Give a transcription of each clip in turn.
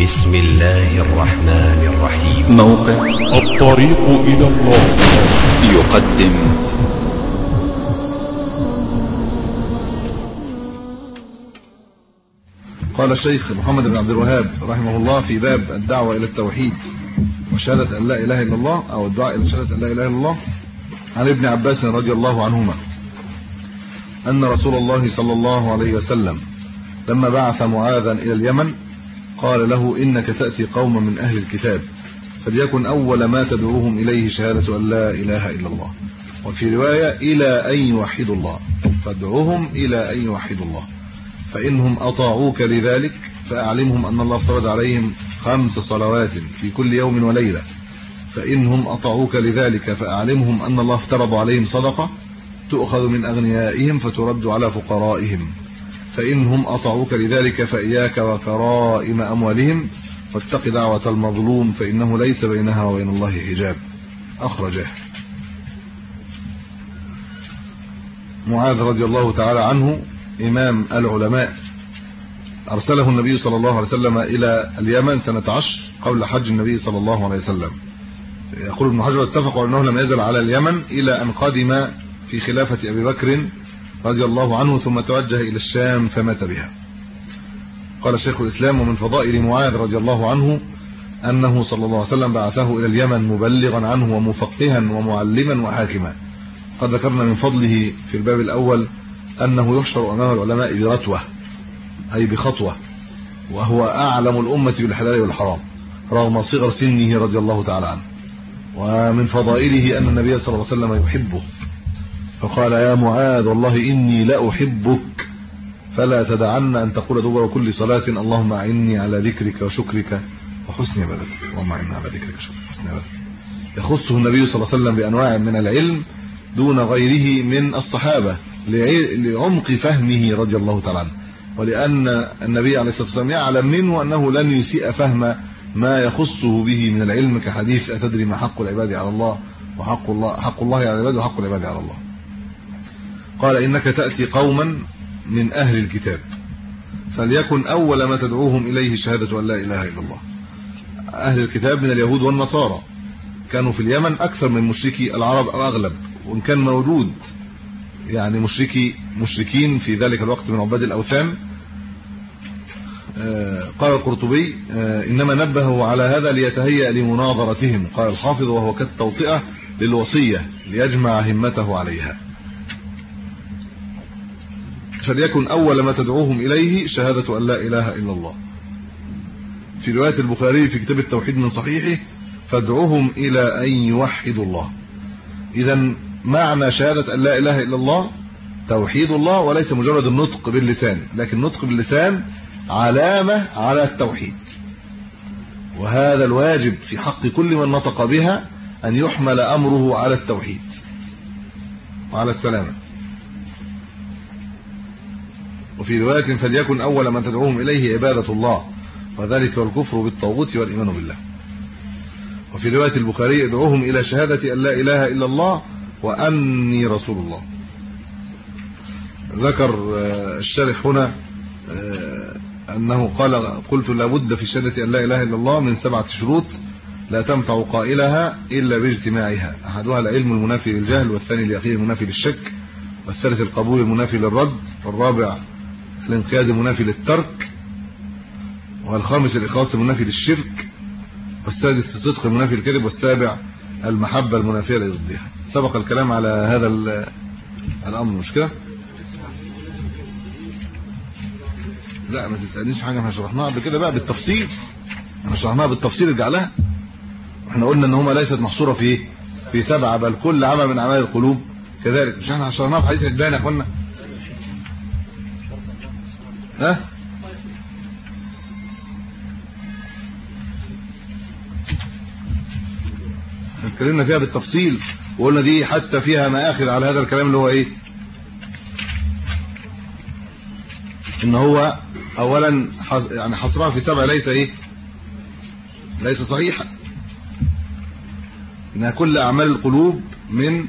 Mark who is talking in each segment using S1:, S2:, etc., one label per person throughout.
S1: بسم الله الرحمن الرحيم.
S2: موقع
S3: الطريق إلى الله
S2: يقدم
S4: قال الشيخ محمد بن عبد الوهاب رحمه الله في باب الدعوة إلى التوحيد وشهادة أن لا إله إلا الله، أو الدعاء إلى شهادة أن لا إله إلا الله، عن ابن عباس رضي الله عنهما أن رسول الله صلى الله عليه وسلم لما بعث معاذا إلى اليمن قال له: إنك تأتي قوما من أهل الكتاب فليكن أول ما تدعوهم إليه شهادة أن لا إله إلا الله، وفي رواية إلى أن يوحدوا الله، فادعوهم إلى أن يوحدوا الله، فإنهم أطاعوك لذلك فأعلمهم أن الله فرض عليهم 5 صلوات في كل يوم وليلة، فإنهم أطاعوك لذلك فأعلمهم أن الله افترض عليهم صدقة تؤخذ من أغنيائهم فترد على فقرائهم، فإنهم أطاعوك لذلك فإياك وكرائم أموالهم واتق دعوة المظلوم فإنه ليس بينها وبين الله حجاب. أخرجه. معاذ رضي الله تعالى عنه إمام العلماء، أرسله النبي صلى الله عليه وسلم إلى اليمن سنة 10 قبل حج النبي صلى الله عليه وسلم. يقول ابن حجر: اتفقوا أنه لم يزل على اليمن إلى أن قدم في خلافة أبي بكر رضي الله عنه ثم توجه إلى الشام فمات بها. قال شيخ الإسلام: ومن فضائل معاذ رضي الله عنه أنه صلى الله عليه وسلم بعثه إلى اليمن مبلغا عنه ومفقها ومعلما وحاكما. قد ذكرنا من فضله في الباب الأول أنه يحشر أمام العلماء برتوة، أي بخطوة، وهو أعلم الأمة بالحلال والحرام رغم صغر سنه رضي الله تعالى عنه. ومن فضائله أن النبي صلى الله عليه وسلم يحبه، فقال: يا معاذ والله إني لأحبك فلا تدعن أن تقول دبر كل صلاة اللهم أعني على ذكرك وشكرك وحسن عبادتك. اللهم أعني على ذكرك وشكرك وحسن عبادتك. يخصه النبي صلى الله عليه وسلم بأنواع من العلم دون غيره من الصحابة لعمق فهمه رضي الله تعالى عنه، ولأن النبي عليه الصلاة والسلام يعلم منه أنه لن يسيء فهم ما يخصه به من العلم، كحديث: أتدري ما حق العباد على الله وحق الله على العباد وحق العباد على الله. قال: إنك تأتي قوما من أهل الكتاب فليكن أول ما تدعوهم إليه شهادة أن لا إله إلا الله. أهل الكتاب من اليهود والنصارى كانوا في اليمن أكثر من مشركي العرب أو أغلب، وإن كان موجود يعني مشركين في ذلك الوقت من عباد الأوثان. قال القرطبي: إنما نبهوا على هذا ليتهيأ لمناظرتهم. قال الحافظ: وهو كالتوطئة للوصية ليجمع همته عليها. فليكن أول ما تدعوهم إليه شهادة أن لا إله إلا الله. في رواية البخاري في كتاب التوحيد من صحيحه: فادعوهم إلى أن يوحدوا الله. إذن معنى شهادة أن لا إله إلا الله توحيد الله، وليس مجرد النطق باللسان، لكن النطق باللسان علامة على التوحيد، وهذا الواجب في حق كل من نطق بها أن يحمل أمره على التوحيد وعلى السلامة. وفي رواية: فليكن أول من تدعوهم إليه عبادة الله، وذلك والكفر بالطاغوت والإيمان بالله. وفي رواية البخاري: ادعوهم إلى شهادة أن لا إله إلا الله وأني رسول الله. ذكر الشارح هنا أنه قال: قلت لابد في شهادة أن لا إله إلا الله من 7 شروط لا تنفع قائلها إلا باجتماعها. أحدها العلم المنافي للجهل، والثاني اليقين المنافي للشك، والثالث القبول المنافي للرد، والرابع الانقياد المنافي للترك، والخامس الإخلاص المنافي للشرك، والسادس الصدق المنافي للكذب، والسابع المحبة المنافية لضدها. سبق الكلام على هذا الأمر، مش كده؟ لا ما تسألنيش حاجة احنا شرحناها قبل كده بقى بالتفصيل، احنا شرحناها بالتفصيل ارجع لها. احنا قلنا ان هما ليست محصورة في 7، بل كل عمل من اعمال القلوب كذلك. مش احنا شرحناها في حديث البان يا اخوانا؟ ها اتكلمنا فيها بالتفصيل، وقلنا دي حتى فيها مآخذ على هذا الكلام اللي هو ايه؟ ان هو اولا يعني حصرها في 7 ليس صحيحة، انها كل اعمال القلوب من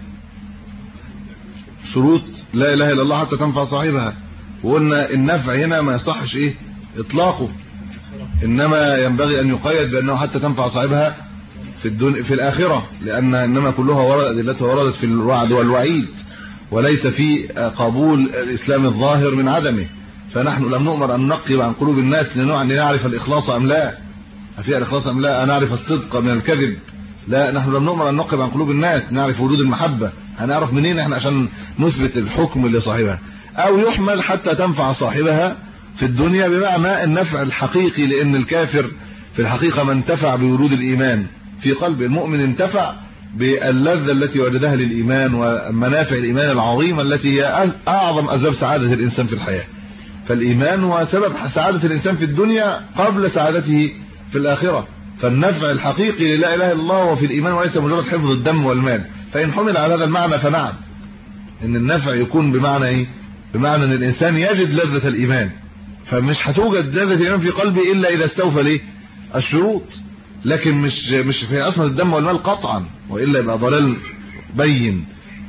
S4: شروط لا اله الا الله حتى تنفع صاحبها. وقلنا النفع هنا ما يصحش اطلاقه، انما ينبغي ان يقيد بانه حتى تنفع صاحبها في الاخره، لان انما كلها ادلتها وردت في الوعد والوعيد، وليس في قبول الاسلام الظاهر من عدمه. فنحن لم نؤمر ان ننقب عن قلوب الناس لنعرف الاخلاص ام لا، فيها الاخلاص ام لا، نعرف الصدق من الكذب. لا، نحن لم نؤمر ان ننقب عن قلوب الناس نعرف وجود المحبه. هنعرف منين احنا عشان نثبت الحكم لصاحبها؟ او يحمل حتى تنفع صاحبها في الدنيا بمعنى النفع الحقيقي، لان الكافر في الحقيقه ما انتفع بوجود الايمان في قلب المؤمن، انتفع باللذة التي وجدها للإيمان ومنافع الإيمان العظيمة التي هي أعظم أسباب سعادة الإنسان في الحياة. فالإيمان هو سبب سعادة الإنسان في الدنيا قبل سعادته في الآخرة. فالنفع الحقيقي لا إله إلا الله هو في الإيمان وليس مجرد حفظ الدم والمال. فإن حمل على هذا المعنى فنعم، إن النفع يكون بمعنى إيه؟ بمعنى أن الإنسان يجد لذة الإيمان. فمش هتوجد لذة الإيمان في قلبه إلا إذا استوفى ليه الشروط، لكن مش في اصل الدم والمال قطعا، والا يبقى ضلال بين.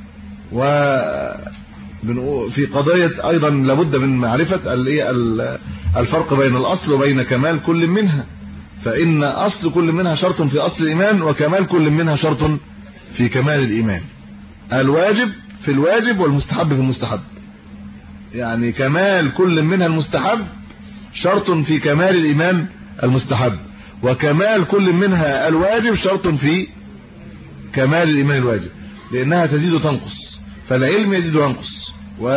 S4: وفي قضيه ايضا لابد من معرفه الفرق بين الاصل وبين كمال كل منها. فان اصل كل منها شرط في اصل الايمان، وكمال كل منها شرط في كمال الايمان. الواجب في الواجب والمستحب في المستحب، يعني كمال كل منها المستحب شرط في كمال الايمان المستحب، وكمال كل منها الواجب شرط في كمال الايمان الواجب، لانها تزيد وتنقص. فالعلم يزيد وينقص،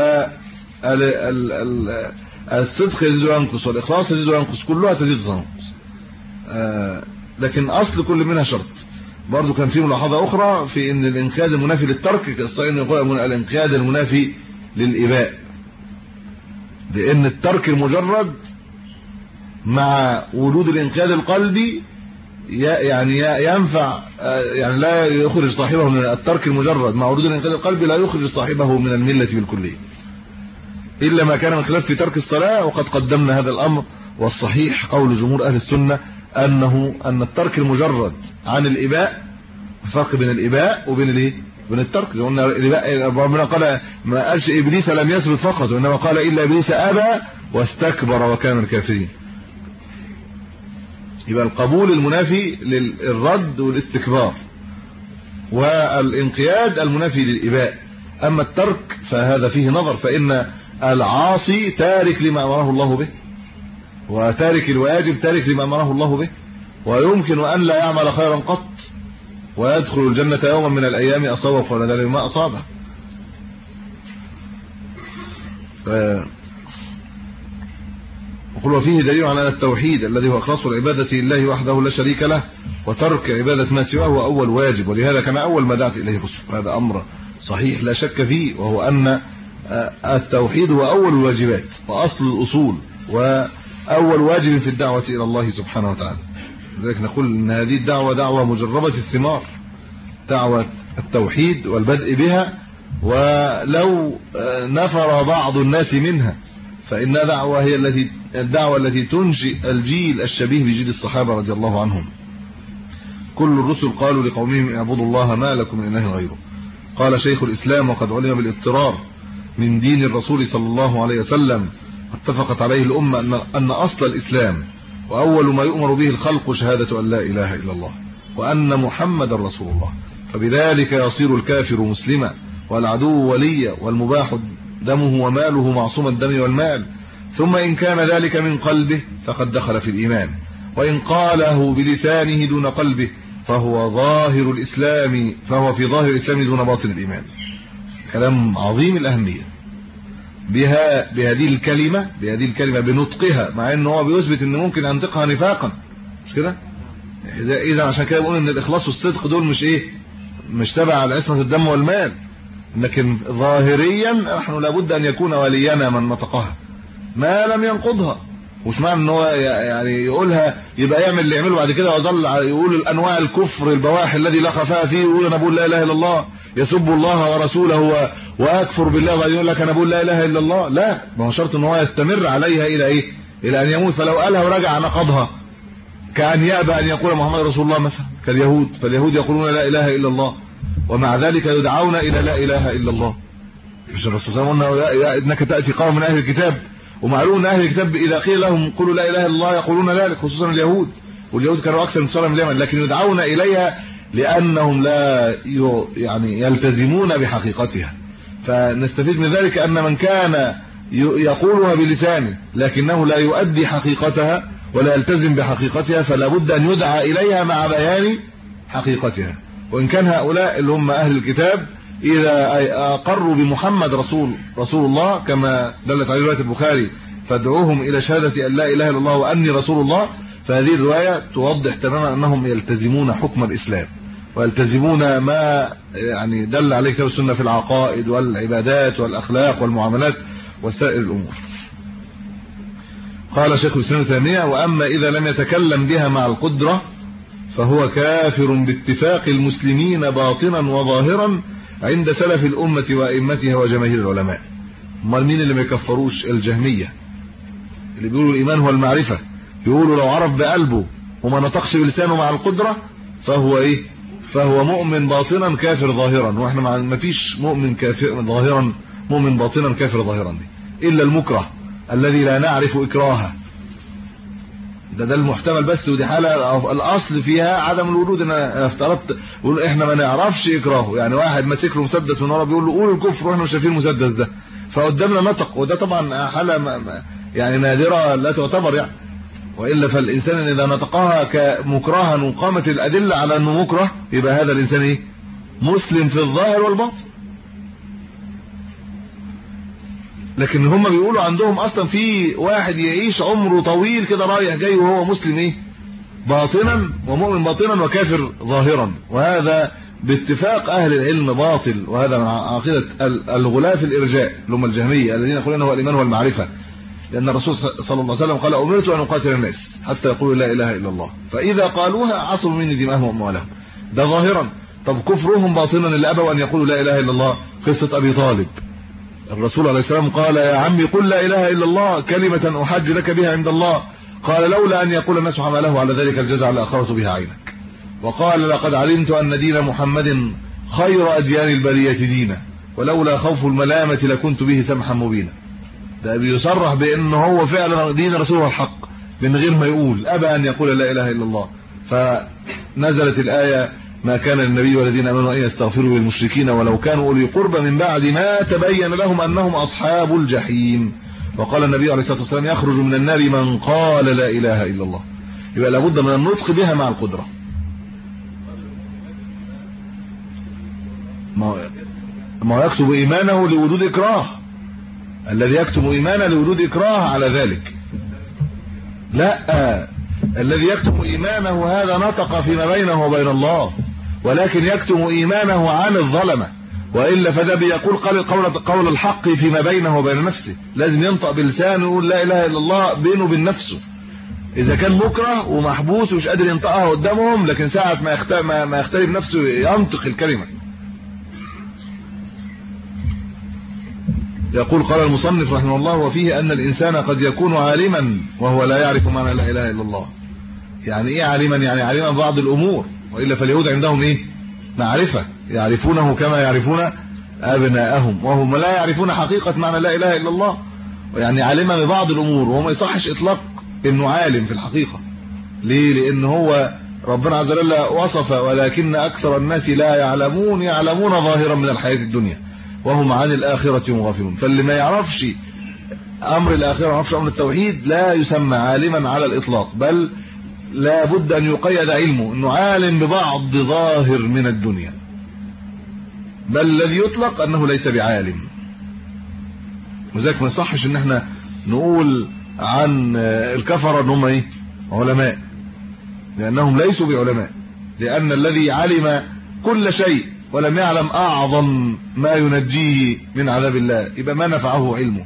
S4: والصدق يزيد وينقص، والاخلاص يزيد وينقص، كلها تزيد وتنقص. لكن اصل كل منها شرط. برضو كان في ملاحظه اخرى في ان الانقياد المنافي للترك الصحيح يقول الانقياد المنافي للاباء، لان الترك المجرد مع وجود الانقياد القلبي يعني ينفع، يعني لا يخرج صاحبه من الترك المجرد مع وجود الانقياد القلبي، لا يخرج صاحبه من المله بالكليه، الا ما كان من خلاف في ترك الصلاه. وقد قدمنا هذا الامر، والصحيح قول جمهور اهل السنه ان الترك المجرد عن الاباء، فرق بين الاباء وبين الايه، بين الترك. قلنا الاباء ربنا قال ما قالش ابليس لم يسجد فقط، وانما قال الا ابليس ابى واستكبر وكان من الكافرين. يبقى القبول المنافي للرد والاستكبار، والانقياد المنافي للإباء. اما الترك فهذا فيه نظر، فإن العاصي تارك لما امره الله به، وتارك الواجب تارك لما امره الله به، ويمكن ان لا يعمل خيرا قط ويدخل الجنة يوما من الايام اصاب فلا ذلك ما اصابه. وقل وفيه دليل على التوحيد الذي هو اخلاص العباده لله وحده لا شريك له، وترك عباده ما سواه هو اول واجب، ولهذا كان اول ما دعت اليه الرسل. هذا امر صحيح لا شك فيه، وهو ان التوحيد هو اول الواجبات واصل الاصول واول واجب في الدعوه الى الله سبحانه وتعالى. لذلك نقول ان هذه الدعوه دعوه مجربه الثمار، دعوه التوحيد والبدء بها، ولو نفر بعض الناس منها فإن دعوة هي الدعوة التي تنشئ الجيل الشبيه بجيل الصحابة رضي الله عنهم. كل الرسل قالوا لقومهم اعبدوا الله ما لكم من إله غيره. قال شيخ الإسلام وقد علم بالاضطرار من دين الرسول صلى الله عليه وسلم اتفقت عليه الأمة أن أصل الإسلام وأول ما يؤمر به الخلق شهادة أن لا إله إلا الله وأن محمد رسول الله، فبذلك يصير الكافر مسلما والعدو وليا والمباح دمه وماله معصوم الدم والمال. ثم إن كان ذلك من قلبه فقد دخل في الإيمان، وإن قاله بلسانه دون قلبه فهو في ظاهر الإسلام دون باطن الإيمان. كلام عظيم الأهمية. بهذه الكلمة بنطقها، مع أنه هو بيثبت أنه ممكن أنطقها نفاقا، مش كده؟ إذا عشان كده بقول أن الإخلاص والصدق دول مش تبع على عصمة الدم والمال، لكن ظاهريا نحن لابد ان يكون ولينا من نطقها ما لم ينقضها. وش معنى ان هو يعني يقولها يبقى يعمل اللي يعمله بعد كده ويظل يقول الانواع الكفر البواح الذي لا خفاء فيه، يقول انا بقول لا اله الا الله، يسب الله ورسوله واكفر بالله، وبعدين يقول لك انا بقول لا اله الا الله. لا، ما هو شرط ان هو يستمر عليها الى ان يموت. فلو قالها ورجع نقضها كأن يأبى ان يقول محمد رسول الله مثلا كاليهود، فاليهود يقولون لا اله الا الله ومع ذلك يدعون الى لا اله الا الله. مش الرسول صلى الله عليه وسلم قلنا انك تاتي قوم من اهل الكتاب ومعلوم ان اهل الكتاب اذا قيل لهم قولوا لا اله الا الله يقولون ذلك، خصوصا اليهود، واليهود كانوا اكثر انتصارا من اليمن، لكن يدعون اليها لانهم لا يعني يلتزمون بحقيقتها. فنستفيد من ذلك ان من كان يقولها بلسانه لكنه لا يؤدي حقيقتها ولا يلتزم بحقيقتها فلا بد ان يدعى اليها مع بيان حقيقتها. وان كان هؤلاء اللي هم اهل الكتاب اذا اقروا بمحمد رسول الله كما دلت عليه روايه البخاري فادعوهم الى شهاده ان لا اله الا الله واني رسول الله، فهذه الروايه توضح تماما انهم يلتزمون حكم الاسلام ويلتزمون ما يعني دل عليه كتاب السنه في العقائد والعبادات والاخلاق والمعاملات وسائر الامور. قال شيخ الاسلام ابن تيميه: واما اذا لم يتكلم بها مع القدره فهو كافر باتفاق المسلمين باطنا وظاهرا عند سلف الامه وائمتها وجماهير العلماء. امال مين اللي ما يكفروش؟ الجهميه اللي بيقولوا الايمان هو المعرفه، يقولوا لو عرف بقلبه وما نطقش بلسانه مع القدره فهو ايه؟ فهو مؤمن باطنا كافر ظاهرا. واحنا ما فيش مؤمن كافر ظاهرا مؤمن باطنا كافر ظاهرا دي الا المكره الذي لا نعرف اكراهه، ده المحتمل بس، ودي حاله الاصل فيها عدم الوجود. انا افترضت بقول احنا ما نعرفش اكراهه، يعني واحد ماسك له مسدس من ورا بيقول له قول الكفر واحنا مش شايفين المسدس ده، فقدامنا نطق، وده طبعا حاله يعني نادره لا تعتبر يعني، والا فالانسان اذا نطقها كمكرها وقامت الادله على انه مكره يبقى هذا الانسان ايه؟ مسلم في الظاهر والباطن. لكن هم بيقولوا عندهم اصلا في واحد يعيش عمره طويل كده رايح جاي وهو مسلم ايه؟ باطنا ومؤمن باطنا وكافر ظاهرا، وهذا باتفاق اهل العلم باطل، وهذا من عقيده الغلاة في الارجاء اللي هم الجهميه الذين يقولون هو الايمان والمعرفه، لان الرسول صلى الله عليه وسلم قال: امرت ان اقاتل الناس حتى يقولوا لا اله الا الله، فاذا قالوها عصموا مني دماءهم واموالهم. ده ظاهرا. طب كفرهم باطنا اللي ابوا ان يقولوا لا اله الا الله، قصه ابي طالب، الرسول عليه السلام قال: يا عمي قل لا اله الا الله كلمه احج لك بها عند الله، قال: لولا ان يقول الناس حمله على ذلك الجزع لاخرت بها عينك. وقال: لقد علمت ان دين محمد خير اديان البريه دينا، ولولا خوف الملامه لكنت به سمحا مبينا. ده بيصرح بان هو فعلا دين رسوله الحق من غير ما يقول، ابى ان يقول لا اله الا الله. فنزلت الايه: ما كان للنبي والذين امنوا ان يستغفروا للمشركين ولو كانوا اولي قربى من بعد ما تبين لهم انهم اصحاب الجحيم. وقال النبي عليه الصلاه والسلام: يخرج من النار من قال لا اله الا الله. يبقى لابد من النطق بها مع القدره. ما يكتب ايمانه لوجود اكراه، الذي يكتب ايمانه لوجود اكراه على ذلك. لا، الذي يكتم ايمانه هذا نطق فيما بينه وبين الله، ولكن يكتم ايمانه عن الظلمه، والا فده بيقول قول الحق فيما بينه وبين نفسه. لازم ينطق بلسانه ويقول لا اله الا الله بينه وبين نفسه. اذا كان مكره ومحبوس ومش قادر ينطقها قدامهم، لكن ساعه ما يختلف نفسه ينطق الكلمه. يقول: قال المصنف رحمه الله: وفيه ان الانسان قد يكون عالما وهو لا يعرف معنى لا اله الا الله. يعني ايه عالما؟ يعني عالما بعض الامور، والا فاليهود عندهم ايه؟ معرفه، يعرفونه كما يعرفون ابناءهم، وهم لا يعرفون حقيقه معنى لا اله الا الله. يعني عالما ببعض الامور، وهو ما يصحش اطلاق انه عالم في الحقيقه. ليه؟ لان هو ربنا عز وجل وصف: ولكن اكثر الناس لا يعلمون ظاهرا من الحياه الدنيا وهم عن الاخره مغافلون. فاللي ما يعرفش امر الاخره ما يعرفش امر التوحيد لا يسمى عالما على الاطلاق، بل لا بد ان يقيد علمه انه عالم ببعض ظاهر من الدنيا، بل الذي يطلق انه ليس بعالم. وذلك ما يصحش ان احنا نقول عن الكفره ان هم ايه؟ علماء، لانهم ليسوا بعلماء. لان الذي علم كل شيء ولم يعلم اعظم ما ينجيه من عذاب الله يبقى ما نفعه علمه.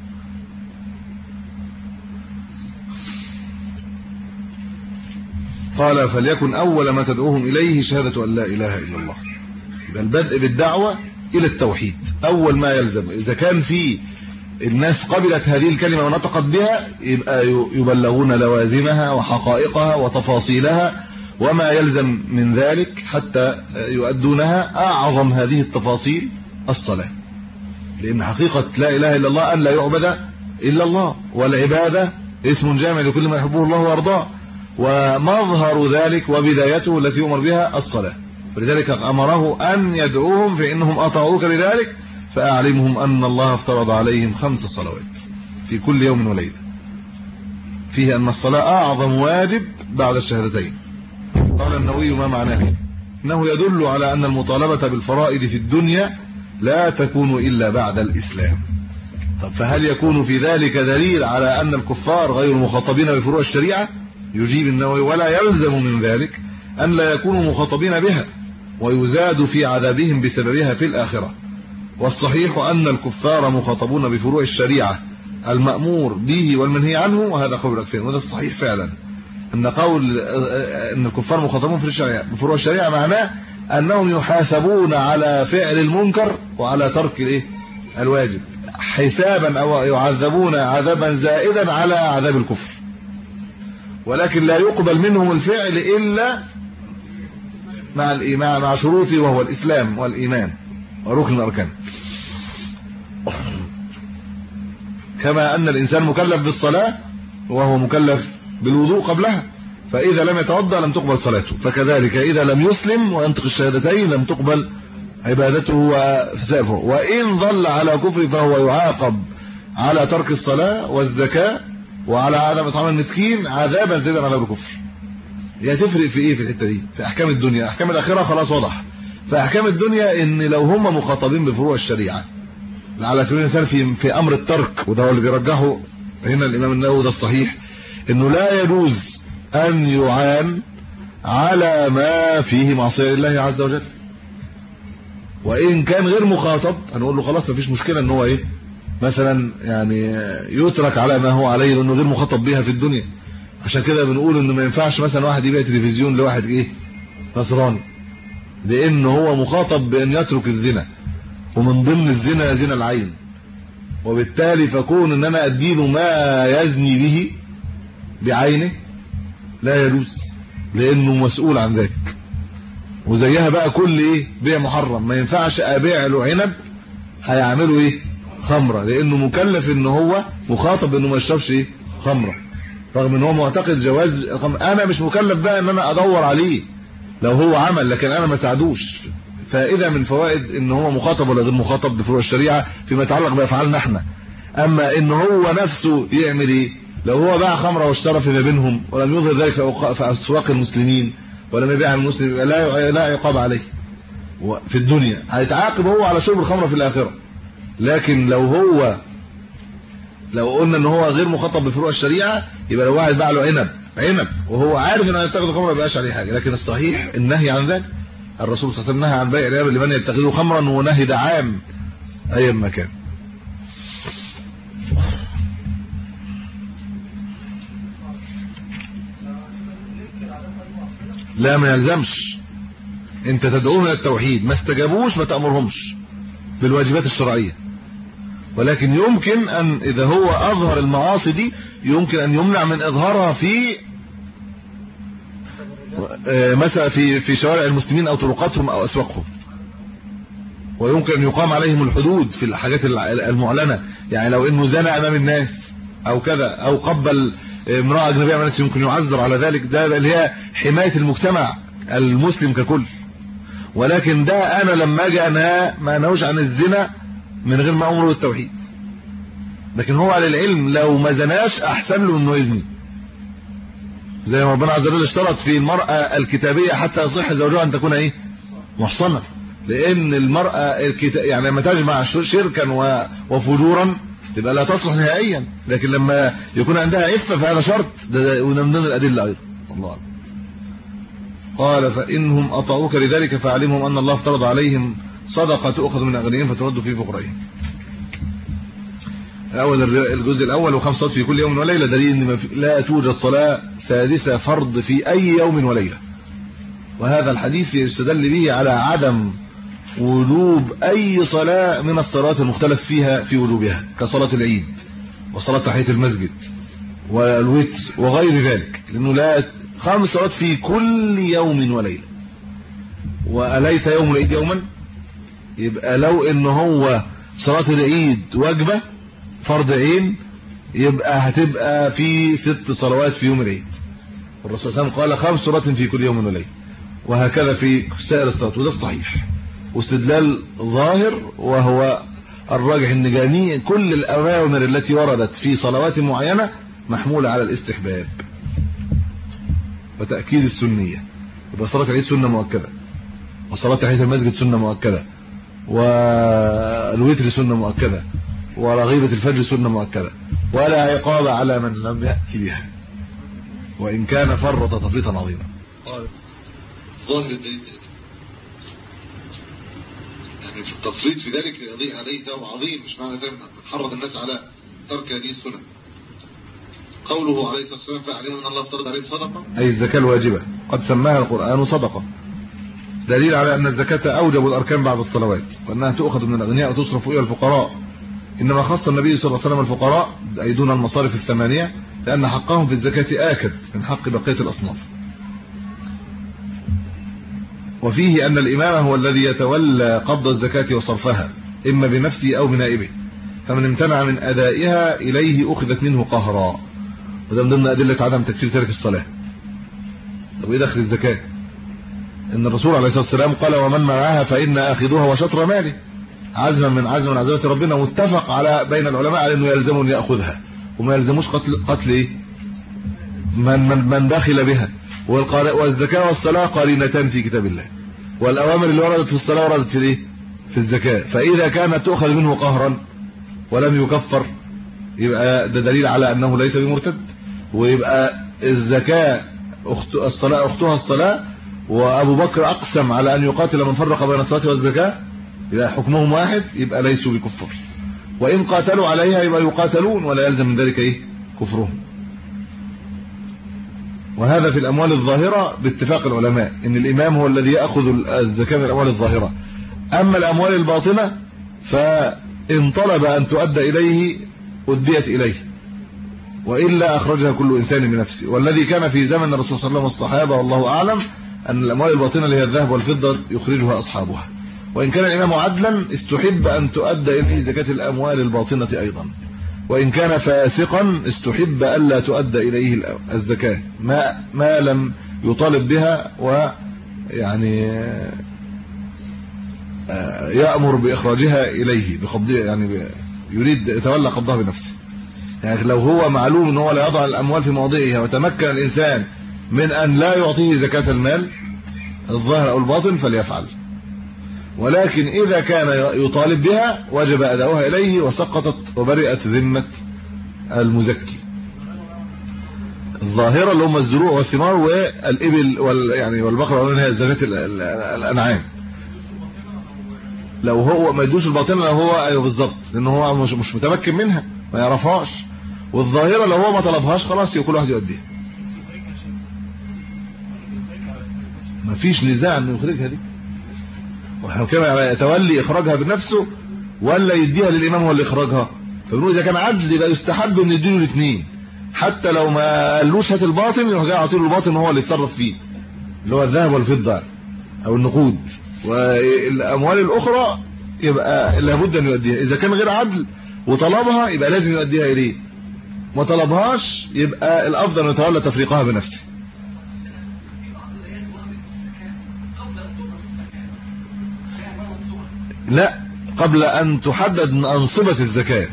S4: قال: فليكن اول ما تدعوهم اليه شهاده ان لا اله الا الله. يبقى البدء بالدعوه الى التوحيد اول ما يلزم. اذا كان في الناس قبلت هذه الكلمه ونطقت بها، يبقى يبلغون لوازمها وحقائقها وتفاصيلها وما يلزم من ذلك حتى يؤدونها. اعظم هذه التفاصيل الصلاه، لان حقيقه لا اله الا الله ان لا يعبد إلا الله، والعبادة اسم جامع لكل ما يحبه الله ويرضاه، ومظهر ذلك وبدايته التي يؤمر بها الصلاة. ولذلك أمره أن يدعوهم فإنهم أطاعوك بذلك فأعلمهم أن الله افترض عليهم 5 صلوات في كل يوم وليلة، فيه أن الصلاة أعظم واجب بعد الشهادتين. قال النووي ما معناه؟ إنه يدل على أن المطالبة بالفرائض في الدنيا لا تكون إلا بعد الإسلام. طب فهل يكون في ذلك دليل على أن الكفار غير مخاطبين بفروع الشريعة؟ يجيب النووي ولا يلزم من ذلك أن لا يكونوا مخاطبين بها ويزاد في عذابهم بسببها في الآخرة. والصحيح أن الكفار مخاطبون بفروع الشريعة المأمور به والمنهي عنه، وهذا قول الأكثر، وهذا الصحيح فعلا أن قول أن الكفار مخاطبون بفروع الشريعة معناه أنهم يحاسبون على فعل المنكر وعلى ترك الواجب حسابا، أو يعذبون عذابا زائدا على عذاب الكفر، ولكن لا يقبل منهم الفعل إلا مع الإيمان، مع شروطه وهو الإسلام والإيمان وركن الأركان. كما أن الإنسان مكلف بالصلاة وهو مكلف بالوضوء قبلها، فإذا لم يتوضأ لم تقبل صلاته، فكذلك إذا لم يسلم وينطق الشهادتين لم تقبل عبادته وفسائفه، وإن ظل على كفر فهو يعاقب على ترك الصلاة والزكاة وعلى عدم إطعام المسكين عذابا زيدا على الكفر. هي تفرق في ايه في الحته دي؟ في احكام الدنيا. احكام الاخره خلاص واضح. في احكام الدنيا ان لو هم مخاطبين بفروع الشريعه على سبيل المثال في امر الترك، وده هو اللي بيرجحه هنا الامام النووي، ده الصحيح، انه لا يجوز ان يعان على ما فيه معصيه لله عز وجل، وان كان غير مخاطب هنقول له خلاص مفيش مشكله ان هو مثلا يعني يترك على ما هو عليه لانه غير مخاطب بها في الدنيا. عشان كده بنقول انه ما ينفعش مثلا واحد يبيع تلفزيون لواحد نصراني، لانه هو مخاطب بان يترك الزنا، ومن ضمن الزنا زنا العين، وبالتالي فكون ان انا اديله ما يزني به بعينه لا يجوز، لانه مسؤول عن ذلك. وزيها بقى كل بيع محرم، ما ينفعش ابيع له عنب هيعملوا خمره، لانه مكلف ان هو مخاطب انه ما يشربش خمره، رغم ان هو معتقد جواز الخمر. انا مش مكلف بقى ان انا ادور عليه لو هو عمل، لكن انا ما ساعدوش. فاذا من فوائد ان هو مخاطب ولا غير مخاطب بفروع الشريعه فيما يتعلق بافعالنا احنا. اما ان هو نفسه يعمل لو هو باع خمره واشترى فيما بينهم ولم يظهر ذلك في اسواق المسلمين ولم يبيعها المسلم لا يعاقب عليه في الدنيا، هيتعاقب هو على شرب الخمره في الاخره. لكن لو قلنا ان هو غير مخاطب بفروع الشريعه، يبقى لو واحد باع له عنب وهو عارف انه هيتخذ خمره ما يبقاش عليه حاجه. لكن الصحيح النهي عن ذلك، الرسول صلى الله عليه وسلم نهى عن بيع العنب لمن يتخذه خمرا، ونهي ده عام اي مكان. لا ما يلزمش، انت تدعوهم الى التوحيد، ما استجابوش ما تأمرهمش بالواجبات الشرعيه، ولكن يمكن ان اذا هو اظهر المعاصي دي يمكن ان يمنع من اظهارها في مثلا في شوارع المسلمين او طرقاتهم او اسواقهم، ويمكن ان يقام عليهم الحدود في الحاجات المعلنه. يعني لو انه زنى امام الناس او كذا او قبل امراه اجنبيه امام الناس يمكن يعذر على ذلك، ده اللي هي حمايه المجتمع المسلم ككل. ولكن ده انا لما اجي ما انهوش عن الزنا من غير ما امره بالتوحيد، لكن هو على العلم لو ما زناش احسن له انه يزني، زي ما ربنا عز وجل اشترط في المرأة الكتابية حتى يصح زوجها ان تكون محصنة، لان المرأة يعني لما تجمع شركا وفجورا تبقى لا تصلح نهائيا، لكن لما يكون عندها عفة فهذا شرط، ده من ضمن الادله ايضا. الله أعلم. قال فانهم اطاعوك لذلك فاعلمهم ان الله افترض عليهم صدقه تؤخذ من اغنيائهم فترد في فقرائهم. الجزء الاول و5 صلوات في كل يوم وليله، دليل ان لا توجد صلاه سادسه فرض في اي يوم وليله، وهذا الحديث يستدل به على عدم وجوب اي صلاه من الصلوات المختلف فيها في وجوبها، كصلاه العيد وصلاه تحيه المسجد والوتر وغير ذلك، لانه لا 5 صلوات في كل يوم وليله. واليس يوم العيد يوما؟ يبقى لو ان هو صلاه العيد واجبه فرض عين يبقى هتبقى في 6 صلوات في يوم العيد. الرسول صلى الله عليه وسلم قال 5 صلوات في كل يوم وليله، وهكذا في سائر الصلوات، وده الصحيح واستدلال ظاهر. وهو الراجح ان جميع كل الاوامر التي وردت في صلوات معينه محموله على الاستحباب وتاكيد السنيه. يبقى صلاه العيد سنه مؤكده، وصلاه تحيه المسجد سنه مؤكده، والوتر سنه مؤكده، ورغيبه الفجر سنه مؤكده، ولا عقاب على من لم ياتي بها وان كان فرط تفريطا عظيما.
S2: ظاهر الدليل يعني في التفريط في ذلك يضيء عليه ده عظيم، مش معنى ذلك حرض الناس على ترك هذه السنة. قوله عليه الصلاة والسلام فاعلموا ان الله افترض عليهم صدقة،
S4: اي الزكاة الواجبة قد سماها القرآن صدقة، دليل على ان الزكاة اوجب الاركان بعد الصلوات، وانها تؤخذ من الاغنياء وتصرف الى الفقراء. انما خص النبي صلى الله عليه وسلم الفقراء اي دون المصارف ال8 لان حقهم في الزكاة آكد من حق بقية الاصناف. وفيه أن الإمام هو الذي يتولى قبض الزكاة وصرفها إما بنفسه أو بنائبه، فمن امتنع من أدائها إليه أخذت منه قهرا، وده من ضمن أدلة عدم تكفير ترك الصلاة. طب إيه دخل الزكاة؟ إن الرسول عليه الصلاة والسلام قال ومن منعها فإن آخذها وشطر ماله، عزما من عزمات ربنا، متفق على بين العلماء على أنه يلزم أن يأخذها وما يلزموش قتل إيه؟ من دخل بها. والزكاة والصلاة قرينتان في كتاب الله، والأوامر اللي وردت في الصلاة وردت في الايه؟ في الزكاة. فإذا كانت تؤخذ منه قهرا ولم يكفر يبقى ده دليل على أنه ليس بمرتد، ويبقى الزكاة الصلاة أختها الصلاة، وأبو بكر أقسم على أن يقاتل من فرق بين الصلاة والزكاة، يبقى حكمهم واحد، يبقى ليسوا بكفار. وإن قاتلوا عليها يبقى يقاتلون ولا يلزم من ذلك ايه؟ كفرهم. وهذا في الأموال الظاهرة باتفاق العلماء إن الإمام هو الذي يأخذ الزكاة من الأموال الظاهرة. أما الأموال الباطنة فإن طلب أن تؤدى إليه أديت إليه، وإلا أخرجها كل إنسان بنفسه. والذي كان في زمن الرسول صلى الله عليه وسلم والصحابة والله أعلم أن الأموال الباطنة اللي هي الذهب والفضة يخرجها أصحابها، وإن كان الإمام عدلا استحب أن تؤدى إليه زكاة الأموال الباطنة أيضا، وإن كان فاسقا استحب ألا تؤدى إليه الزكاة ما لم يطالب بها ويعني يأمر بإخراجها إليه يعني يريد يتولى قبضها بنفسه. يعني لو هو معلوم أنه لا يضع الأموال في مواضعها وتمكن الإنسان من أن لا يعطيه زكاة المال الظاهر أو الباطن فليفعل، ولكن إذا كان يطالب بها وجب أداؤها إليه وسقطت وبرئت ذمة المزكي. الظاهرة اللي هم الزروع والثمار والإبل والبقرة ومنها زكاة الأنعام. لو هو ما يدوش الباطنة لو هو أيوه بالظبط، لأنه هو مش متمكن منها ما يعرفهاش. والظاهرة لو هو ما طلبهاش خلاص كل واحد يؤديها، ما فيش نزاع انه يخرجها دي، وحكم على يتولي اخراجها بنفسه ولا يديها للامام هو اللي يخرجها. فبنقول اذا كان عدل يبقى يستحب ان يديله الاثنين، حتى لو ما قالوش هات الباطن يروح جاي يعطيه الباطن وهو اللي يتصرف فيه، اللي هو الذهب والفضه او النقود. والاموال الاخرى يبقى لابد ان يؤديها. اذا كان غير عدل وطلبها يبقى لازم يؤديها اليه، ما طلبهاش يبقى الافضل ان يتولى تفريقها بنفسه. لا، قبل ان تحدد انصبة الزكاة.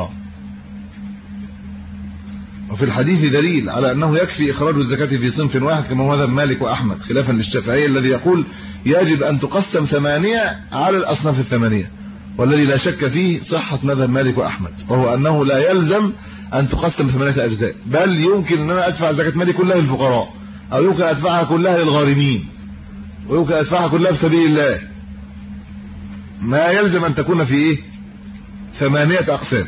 S4: وفي الحديث دليل على انه يكفي اخراج الزكاة في صنف واحد كما هو مذهب مالك واحمد، خلافا للشافعي الذي يقول يجب ان تقسم 8 على الاصناف ال8، والذي لا شك فيه صحة مذهب مالك واحمد، وهو انه لا يلزم ان تقسم 8 اجزاء، بل يمكن ان انا ادفع زكاة مالي كلها للفقراء، او يمكن ادفعها كلها للغارمين، ويمكن ادفعها كلها في سبيل الله. ما يلزم ان تكون في 8 اقسام.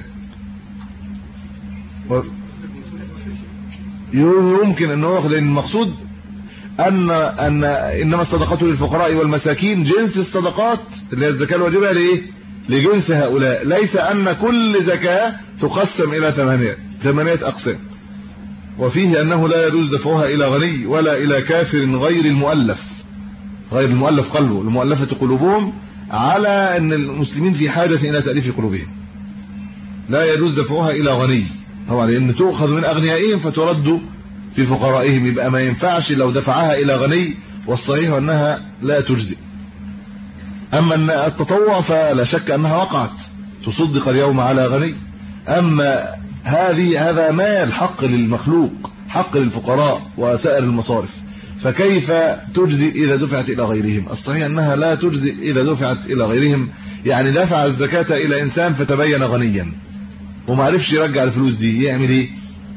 S4: يمكن ان هو لان المقصود ان انما الصدقات للفقراء والمساكين جنس الصدقات اللي هي الزكاه الواجبه لجنس هؤلاء، ليس ان كل زكاه تقسم الى 8 اقسام. وفيه انه لا يجوز دفعها الى غني ولا الى كافر غير المؤلف قلبه، المؤلفه قلوبهم، على ان المسلمين في حاجه الى تاليف قلوبهم. لا يجوز دفعها الى غني طبعا لان تؤخذ من اغنيائهم فترد في فقرائهم، يبقى ما ينفعش لو دفعها الى غني، والصحيح انها لا تجزئ. اما التطوع فلا شك انها وقعت، تصدق اليوم على غني. اما هذا مال حق للمخلوق، حق للفقراء وسائر المصارف، فكيف تجزي اذا دفعت الى غيرهم؟ الصحيح انها لا تجزي اذا دفعت الى غيرهم. يعني دفع الزكاة الى انسان فتبين غنيا وما عرفش يرجع الفلوس دي، يعمل ايه؟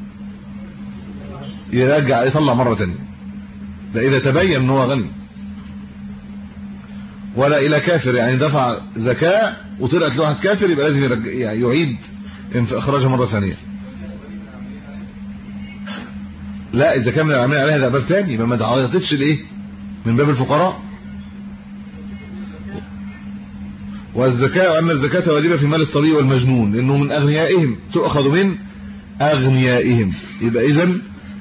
S4: يرجع، يطلع مرة تانية، ده اذا تبين ان هو غني. ولا الى كافر، يعني دفع زكاة وطلعت له واحد كافر، يبقى لازم يعيد اخراجها مرة ثانية. لا، اذا كان من العاملين عليها ده باب ثاني، ما تعيطتش الايه من باب الفقراء. والزكاة، وان الزكاة واجبة في مال الصبي والمجنون لانه من اغنيائهم، تؤخذ من اغنيائهم. يبقى اذن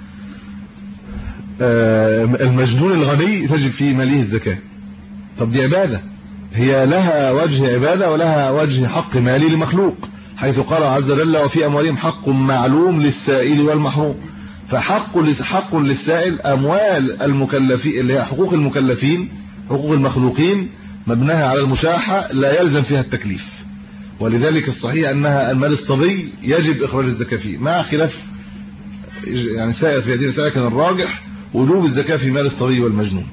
S4: المجنون الغني تجب في ماله الزكاة. طب دي عبادة، هي لها وجه عبادة ولها وجه حق مالي لمخلوق، حيث قال عز وجل وفي اموالهم حق معلوم للسائل والمحروم. فحق للسائل اموال المكلفين اللي هي حقوق المكلفين، حقوق المخلوقين، مبناها على المشاحة لا يلزم فيها التكليف. ولذلك الصحيح انها المال الصبي يجب اخراج الزكاة فيه، مع خلاف يعني سائر في هذه المسألة، لكن الراجح وجوب الزكاة في مال الصبي والمجنون،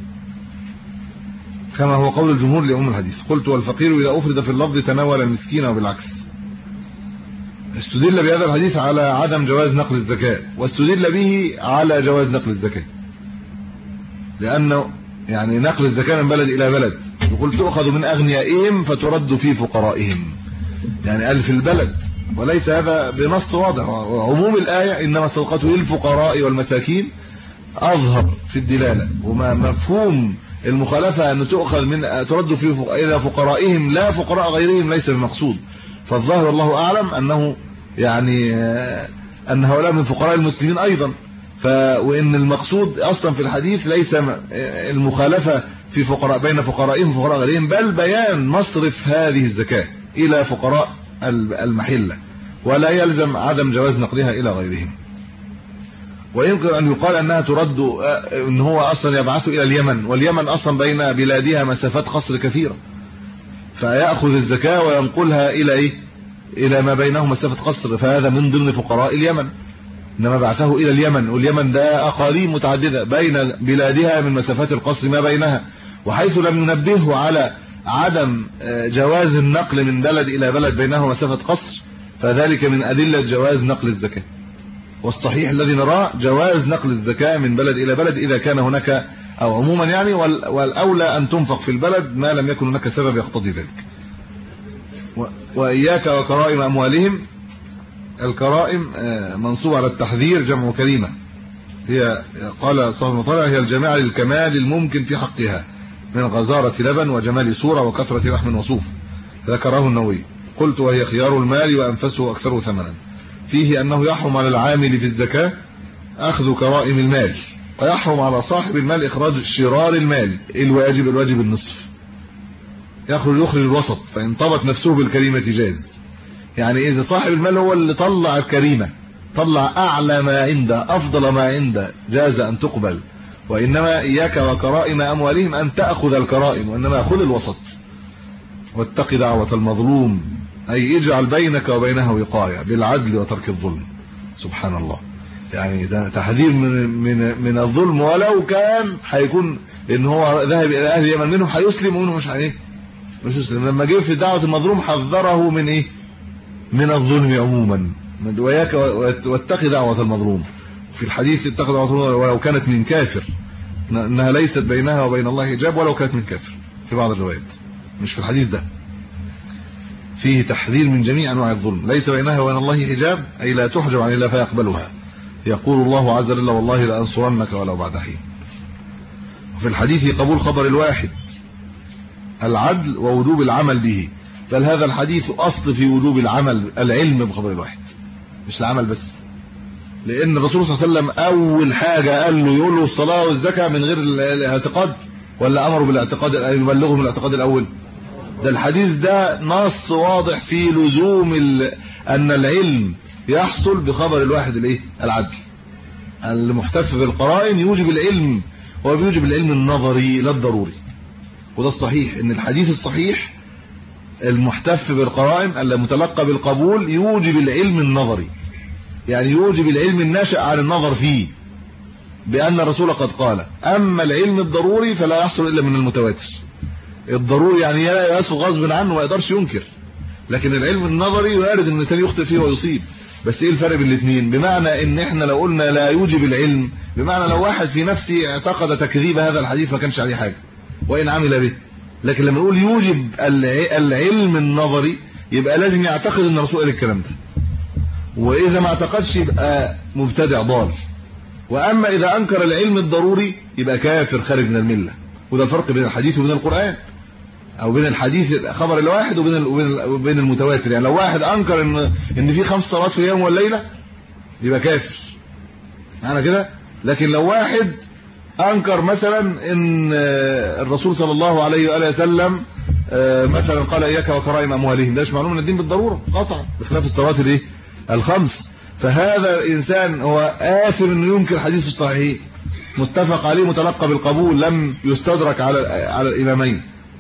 S4: كما هو قول الجمهور لأم الحديث. قلت والفقير إذا أفرد في اللفظ تناول المسكين وبالعكس. استدل بهذا الحديث على عدم جواز نقل الزكاة، واستدل به على جواز نقل الزكاة، لأنه يعني نقل الزكاة من بلد إلى بلد، وقلت تؤخذ من أغنيائهم فترد في فقرائهم، يعني قال في البلد، وليس هذا بنص واضح. وعموم الآية إنما الصدقات للفقراء والمساكين أظهر في الدلالة، وما مفهوم المخالفة أن تؤخذ من ترد في إلى فقرائهم لا فقراء غيرهم ليس بمقصود. فالظاهر الله أعلم أنه يعني أن هؤلاء من فقراء المسلمين أيضا، وإن المقصود أصلا في الحديث ليس المخالفة في فقراء بين فقرائهم وفقراء غيرهم، بل بيان مصرف هذه الزكاة إلى فقراء المحلة، ولا يلزم عدم جواز نقلها إلى غيرهم. ويمكن أن يقال أنها ترد إن هو أصلا يبعث إلى اليمن، واليمن أصلا بين بلادها مسافات قصر كثيرة، فيأخذ الزكاة وينقلها إلى إيه؟ إلى ما بينه مسافة قصر، فهذا من ضمن فقراء اليمن. إنما بعثه إلى اليمن، واليمن ده أقاليم متعددة بين بلادها من مسافات القصر ما بينها، وحيث لم ينبهه على عدم جواز النقل من بلد إلى بلد بينه مسافة قصر، فذلك من أدلة جواز نقل الزكاة. والصحيح الذي نراه جواز نقل الزكاة من بلد إلى بلد إذا كان هناك، أو عموما يعني، والأولى أن تنفق في البلد ما لم يكن هناك سبب يقتضي ذلك. وإياك وكرائم أموالهم، الكرائم منصوب على التحذير، جمع كريمة، هي قال صلى الله عليه وسلم هي الجماعة للكمال الممكن في حقها من غزارة لبن وجمال صورة وكثرة لحم وصوف، ذكره النووي. قلت وهي خيار المال وأنفسه أكثره ثمنا. فيه أنه يحرم على العامل في الزكاة أخذ كرائم المال، ويحرم على صاحب المال إخراج شرار المال. الواجب النصف، يخرج الوسط، فإن طبت نفسه بالكريمة جاز. يعني إذا صاحب المال هو اللي طلع الكريمة، طلع أعلى ما عنده، أفضل ما عنده، جاز أن تقبل. وإنما إياك وكرائم أموالهم أن تأخذ الكرائم، وإنما أخذ الوسط. واتق دعوة المظلوم، أي اجعل بينك وبينها وقاية بالعدل وترك الظلم. سبحان الله، يعني ده تحذير من الظلم، ولو كان هيكون ان هو ذهب الى اهل اليمن منهم هيسلم ومنهم مش عليه مش يسلم. لما جه في دعوة المظلوم حذره من ايه؟ من الظلم عموما. وياك واتق دعوة المظلوم، في الحديث اتق دعوة المظلوم ولو كانت من كافر، انها ليست بينها وبين الله حجاب ولو كانت من كافر، في بعض الروايات، مش في الحديث ده. فيه تحذير من جميع انواع الظلم، ليس بينها وبين الله حجاب، اي لا تحجب عن الله فيقبلها. يقول الله عز وجل والله لأنصرنك ولو بعد حين. وفي الحديث قبول خبر الواحد، العدل ووجوب العمل به، بل هذا الحديث أصل في وجوب العمل، العلم بخبر الواحد، مش العمل بس. لأن الرسول صلى الله عليه وسلم أول حاجة قال له يقول له الصلاة والزكاة من غير الاعتقاد، ولا أمره بالاعتقاد، يبلغه من الاعتقاد الأول؟ ده الحديث ده نص واضح في لزوم أن العلم يحصل بخبر الواحد الايه العدل. المحتف بالقرائن يوجب العلم، هو بيوجب العلم النظري لا الضروري. وده الصحيح ان الحديث الصحيح المحتف بالقرائن المتلقى بالقبول يوجب العلم النظري، يعني يوجب العلم الناشئ عن النظر فيه، بأن الرسول قد قال. أما العلم الضروري فلا يحصل إلا من المتواتر. الضروري يعني يسوغ غصب عنه وما يقدرش ينكر، لكن العلم النظري وارد ان الانسان يخطئ فيه ويصيب. بس ايه الفرق بين الاثنين؟ بمعنى ان احنا لو قلنا لا يوجب العلم، بمعنى لو واحد في نفسه اعتقد تكذيب هذا الحديث ما كانش عليه حاجه وان عمل به. لكن لما نقول يوجب العلم النظري يبقى لازم يعتقد ان الرسول قال الكلام ده، واذا ما اعتقدش يبقى مبتدع ضال. واما اذا انكر العلم الضروري يبقى كافر خارج من المله. وده الفرق بين الحديث وبين القرآن، او بين الحديث خبر الواحد وبين المتواتر. يعني لو واحد انكر ان في 5 صلوات في اليوم والليله يبقى كافر معنى كده. لكن لو واحد انكر مثلا ان الرسول صلى الله عليه واله وسلم مثلا قال اياك وكرائم اموالهم، ده مش معلوم من الدين بالضروره قطعا، بخلاف الصلوات الايه الخمس. فهذا الانسان هو آثم انه ينكر حديث الصحيح متفق عليه متلقى بالقبول لم يستدرك على الامامين.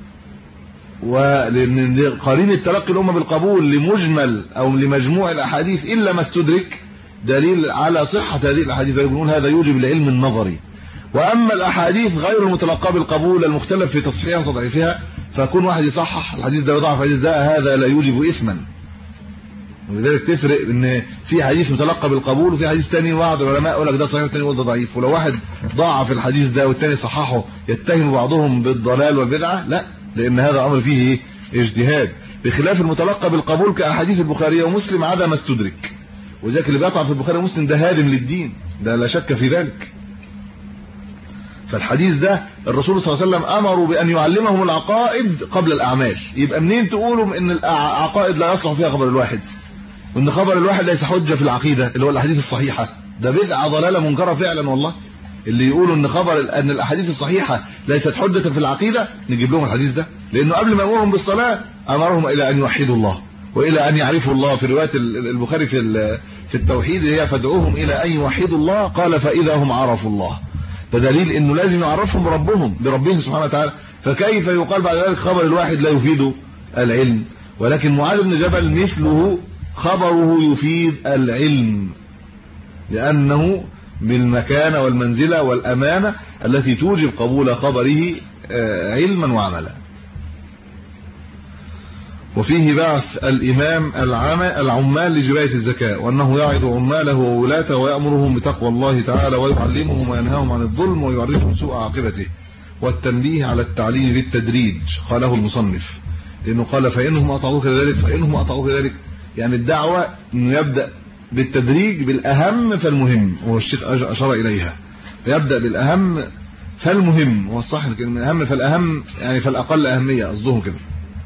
S4: ولان قرين التلقي الامه بالقبول لمجمل او لمجموع الاحاديث الا ما استدرك دليل على صحه هذه الاحاديث، يقولون هذا يوجب العلم النظري. واما الاحاديث غير المتلقى بالقبول المختلف في تصحيحها وتضعيفها، فكون واحد يصحح الحديث ده ويضعف الحديث ده هذا لا يوجب اثما. ولذلك تفرق ان في حديث متلقى بالقبول وفي حديث ثاني بعض العلماء يقول لك ده صحيح والثاني يقول ده ضعيف. ولو واحد ضاعف الحديث ده والثاني صححه يتهم بعضهم بالضلال والبدعه؟ لا، لان هذا امر فيه اجتهاد، بخلاف المتلقى بالقبول كاحاديث البخاري ومسلم عدم استدرك. وذلك اللي بيطعن في البخاري ومسلم ده هادم للدين، ده لا شك في ذلك. فالحديث ده الرسول صلى الله عليه وسلم امروا بان يعلمهم العقائد قبل الاعمال. يبقى منين تقولوا ان العقائد لا يصلح فيها خبر الواحد، وان خبر الواحد ليس حجه في العقيده اللي هو الاحاديث الصحيحه؟ ده بدعه ضلاله منكره فعلا والله. اللي يقولوا ان الاحاديث الصحيحه ليست حجه في العقيده نجيب لهم الحديث ده، لانه قبل ما يامرهم بالصلاه امرهم الى ان يوحدوا الله والى ان يعرفوا الله. في روايه البخاري في التوحيد هي فادعوهم الى ان يوحدوا الله، قال فاذا هم عرفوا الله. فدليل انه لازم يعرفهم بربهم سبحانه وتعالى. فكيف يقال بعد ذلك خبر الواحد لا يفيد العلم؟ ولكن معاذ بن جبل مثله خبره يفيد العلم، لانه بالمكانه والمنزله والامانه التي توجب قبول خبره علما وعملا. وفيه بعث الامام العمال لجبايه الزكاه، وانه يعظ عماله وولاته ويامرهم بتقوى الله تعالى ويعلمهم وينهاهم عن الظلم ويعرفهم سوء عاقبته، والتنبيه على التعليم بالتدريج. قاله المصنف لانه قال فانهم اطاعوك ذلك فانهم اطاعوك ذلك، يعني الدعوه انه يبدا بالتدريج بالاهم فالمهم، والشيخ اشار اليها. يبدا بالاهم فالمهم، هو الصح ان من الاهم فالاهم يعني فالاقل اهميه قصدهم كده.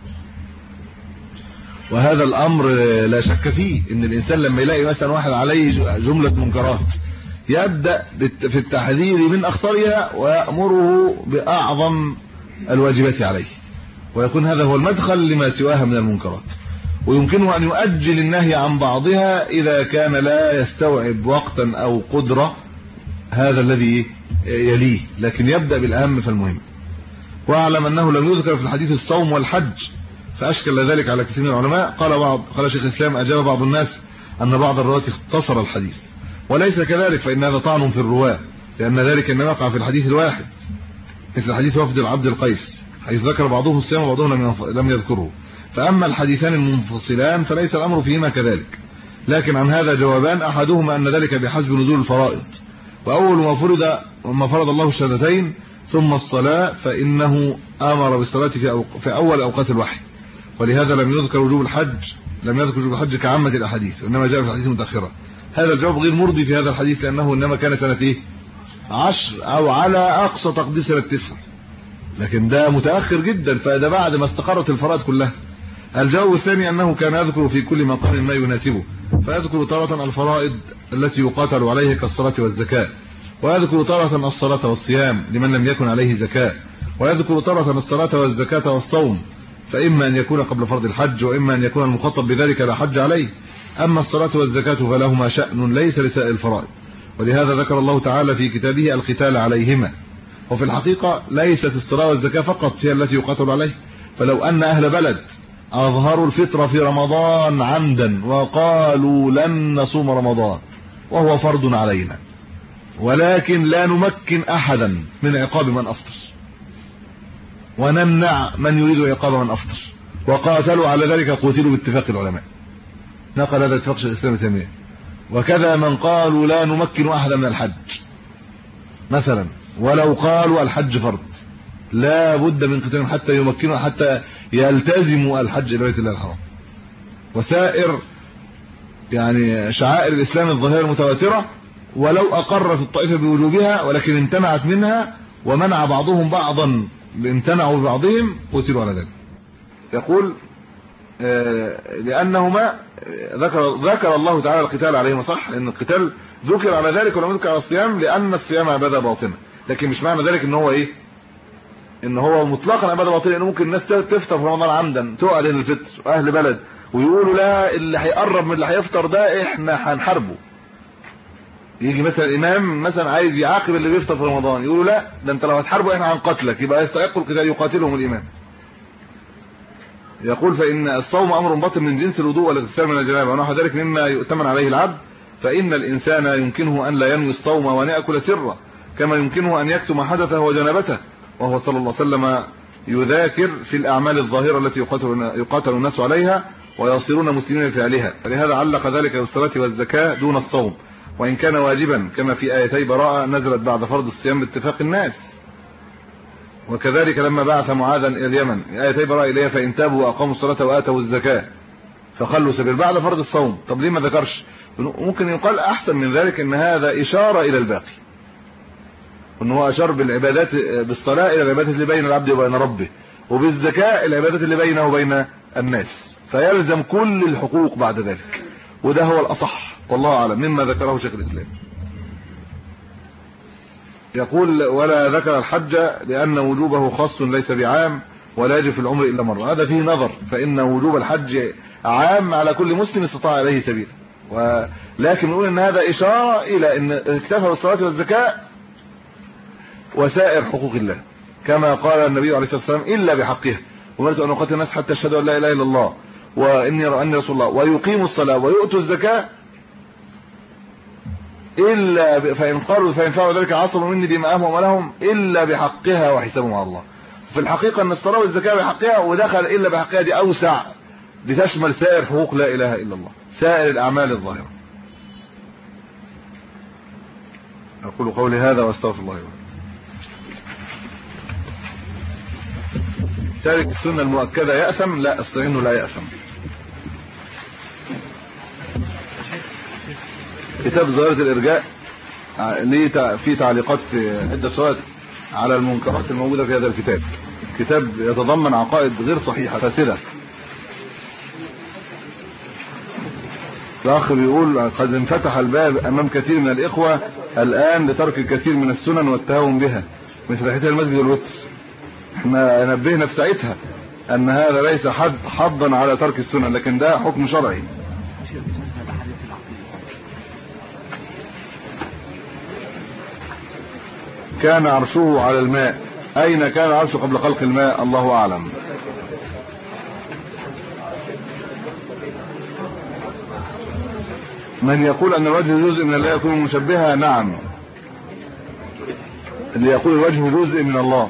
S4: وهذا الامر لا شك فيه ان الانسان لما يلاقي مثلا واحد عليه جمله منكرات يبدا في التحذير من اخطرها ويامره باعظم الواجبات عليه، ويكون هذا هو المدخل لما سواها من المنكرات. ويمكنه ان يؤجل النهي عن بعضها اذا كان لا يستوعب وقتا او قدره هذا الذي يليه، لكن يبدا بالاهم فالمهم. واعلم انه لم يذكر في الحديث الصوم والحج، فاشكل ذلك على كثير من العلماء. قال شيخ الاسلام اجاب بعض الناس ان بعض الرواة اختصر الحديث، وليس كذلك، فان هذا طعن في الرواه، لان ذلك انما يقع في الحديث الواحد، مثل حديث وفد العبد القيس حيث ذكر بعضهم الصيام وبعضهم لم يذكره. فاما الحديثان المنفصلان فليس الامر فيهما كذلك. لكن عن هذا جوابان، احدهما ان ذلك بحسب نزول الفرائض، واول ما فرض الله الشهادتين ثم الصلاه فانه امر بالصلاه في اول اوقات الوحي، ولهذا لم يذكر وجوب الحج كعامه الاحاديث، وانما جاء في الحديث المتاخره. هذا الجواب غير مرضي في هذا الحديث، لانه انما كان سنه 10 او على اقصى تقدير سنه 9، لكن ده متاخر جدا، فده بعد ما استقرت الفرائض كلها. الجواب الثاني انه كان يذكر في كل مقام ما يناسبه، فيذكر تارة الفرائض التي يقاتل عليها كالصلاه والزكاه، ويذكر تارة الصلاه والصيام لمن لم يكن عليه زكاه، ويذكر تارة الصلاه والزكاه والصوم، فاما ان يكون قبل فرض الحج، واما ان يكون المخاطب بذلك لا حج عليه. أما الصلاة والزكاة فلهما شأن ليس لسائر الفرائض، ولهذا ذكر الله تعالى في كتابه القتال عليهما. وفي الحقيقة ليست الصلاة والزكاة فقط هي التي يقاتل عليه، فلو أن أهل بلد أظهروا الفطر في رمضان عمدا وقالوا لن نصوم رمضان وهو فرض علينا، ولكن لا نمكن أحدا من عقاب من أفطر ونمنع من يريد عقاب من أفطر، وقاتلوا على ذلك قتلوا باتفاق العلماء، نقل هذا اتفاق شيخ الإسلام ابن تيمية. وكذا من قالوا لا نمكن أحدا من الحج مثلا، ولو قالوا الحج فرض لا بد من قتالهم حتى يمكنوا، حتى يلتزموا الحج إلى بيت الله الحرام. وسائر يعني شعائر الإسلام الظاهرة المتواترة ولو أقرت الطائفة بوجوبها ولكن امتنعت منها ومنع بعضهم بعضا امتنعوا ببعضهم قتلوا على ذلك. يقول لأنهما ذكر الله تعالى القتال عليهما، صح، لأن القتال ذكر على ذلك ولم يذكر على الصيام لأن الصيام عبادة باطنة، لكن مش معنى ذلك ان هو ايه، ان هو مطلقا عبادة باطنة، لأنه ممكن الناس تفطر في رمضان عمدا تعلن الفطر واهل بلد ويقولوا لا اللي هيقرب من اللي هيفطر ده احنا هنحاربه. يجي مثلا الامام مثلا عايز يعاقب اللي بيفطر في رمضان، يقولوا لا ده انت لو هتحاربه احنا هنقتلك، يبقى يستحق القتال يقاتلهم الامام. يقول فإن الصوم أمر باطن من جنس الوضوء والاغتسال من الجنابة ونحو ذلك مما يؤتمن عليه العبد، فإن الإنسان يمكنه أن لا ينوي الصوم وأن يأكل سرا، كما يمكنه أن يكتم حدثه وجنابته، وهو صلى الله عليه وسلم يذاكر في الأعمال الظاهرة التي يقاتل الناس عليها ويصيرون مسلمين لفعلها، فلهذا علق ذلك بالصلاة والزكاة دون الصوم، وإن كان واجبا كما في آيتي براءة نزلت بعد فرض الصيام باتفاق الناس. وكذلك لما بعث معاذا الى اليمن آيتي براءة إليه فإن تابوا وأقاموا الصلاة وآتوا الزكاة فخلوا سبيل بعد فرض الصوم. طب ليه ما ذكرش؟ ممكن يقال أحسن من ذلك إن هذا إشارة إلى الباقي، وإن هو أشار بالعبادات بالصلاة إلى العبادات اللي بين العبد وبين ربه، وبالزكاة العبادات اللي بينه وبين الناس، فيلزم كل الحقوق بعد ذلك، وده هو الأصح والله أعلم مما ذكره شيخ الإسلام. يقول ولا ذكر الحج لأن وجوبه خاص ليس بعام ولا يجب في العمر إلا مرة، هذا فيه نظر، فإن وجوب الحج عام على كل مسلم استطاع إليه سبيلا، ولكن نقول إن هذا إشارة إلى أن اكتفى بالصلاة والزكاة وسائر حقوق الله، كما قال النبي عليه الصلاة والسلام إلا بحقها ومرت أن أقاتل الناس حتى يشهدوا أن لا إله إلا الله وإني رسول الله ويقيموا الصلاة ويؤتوا الزكاة إلا فإن قالوا فإن فعلوا ذلك عصموا مني دماءهم وأموالهم إلا بحقها وحسابهم على الله. في الحقيقة أن الصلاة والزكاة بحقها، ودخل إلا بحقها دي أوسع لتشمل سائر حقوق لا إله إلا الله، سائر الأعمال الظاهرة. أقول قولي هذا وأستغفر الله لي ولكم. تارك السنة المؤكدة يأثم؟ لا، استغنوا لا يأثم. كتاب ظاهرة الإرجاء ليه في تعليقات عدة صورات على المنكرات الموجودة في هذا الكتاب، كتاب يتضمن عقائد غير صحيحة فاسدة. الأخ بيقول قد انفتح الباب أمام كثير من الإخوة الآن لترك الكثير من السنن والتهاون بها مثل حتى المسجد والوتر. احنا نبهنا في ساعتها أن هذا ليس حضا على ترك السنن، لكن ده حكم شرعي. كان عرشه على الماء، أين كان عرشه قبل خلق الماء؟ الله أعلم. من يقول أن الوجه جزء من الله يكون مشبهة؟ نعم، اللي يقول الوجه جزء من الله.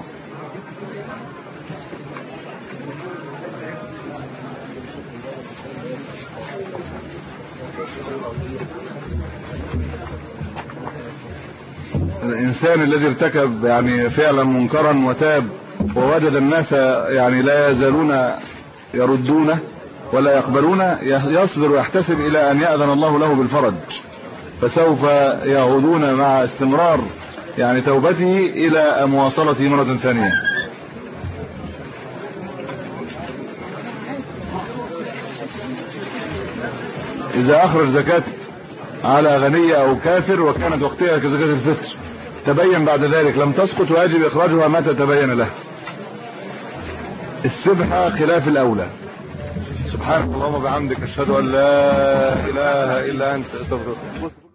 S4: الإنسان الذي ارتكب يعني فعلا منكرا وتاب ووجد الناس يعني لا يزالون يردونه ولا يقبلونه، يصبر ويحتسب إلى أن يأذن الله له بالفرج، فسوف يعودون مع استمرار يعني توبته إلى مواصلته مرة ثانية. إذا أخرج زكاة على غنية أو كافر وكانت وقتها كزكاة الفطر تبين بعد ذلك لم تسقط ويجب إخراجها متى تبين له. السبحة خلاف الأولى. سبحان سبحانك اللهم وبحمدك اشهد ان لا اله الا انت استغفرك.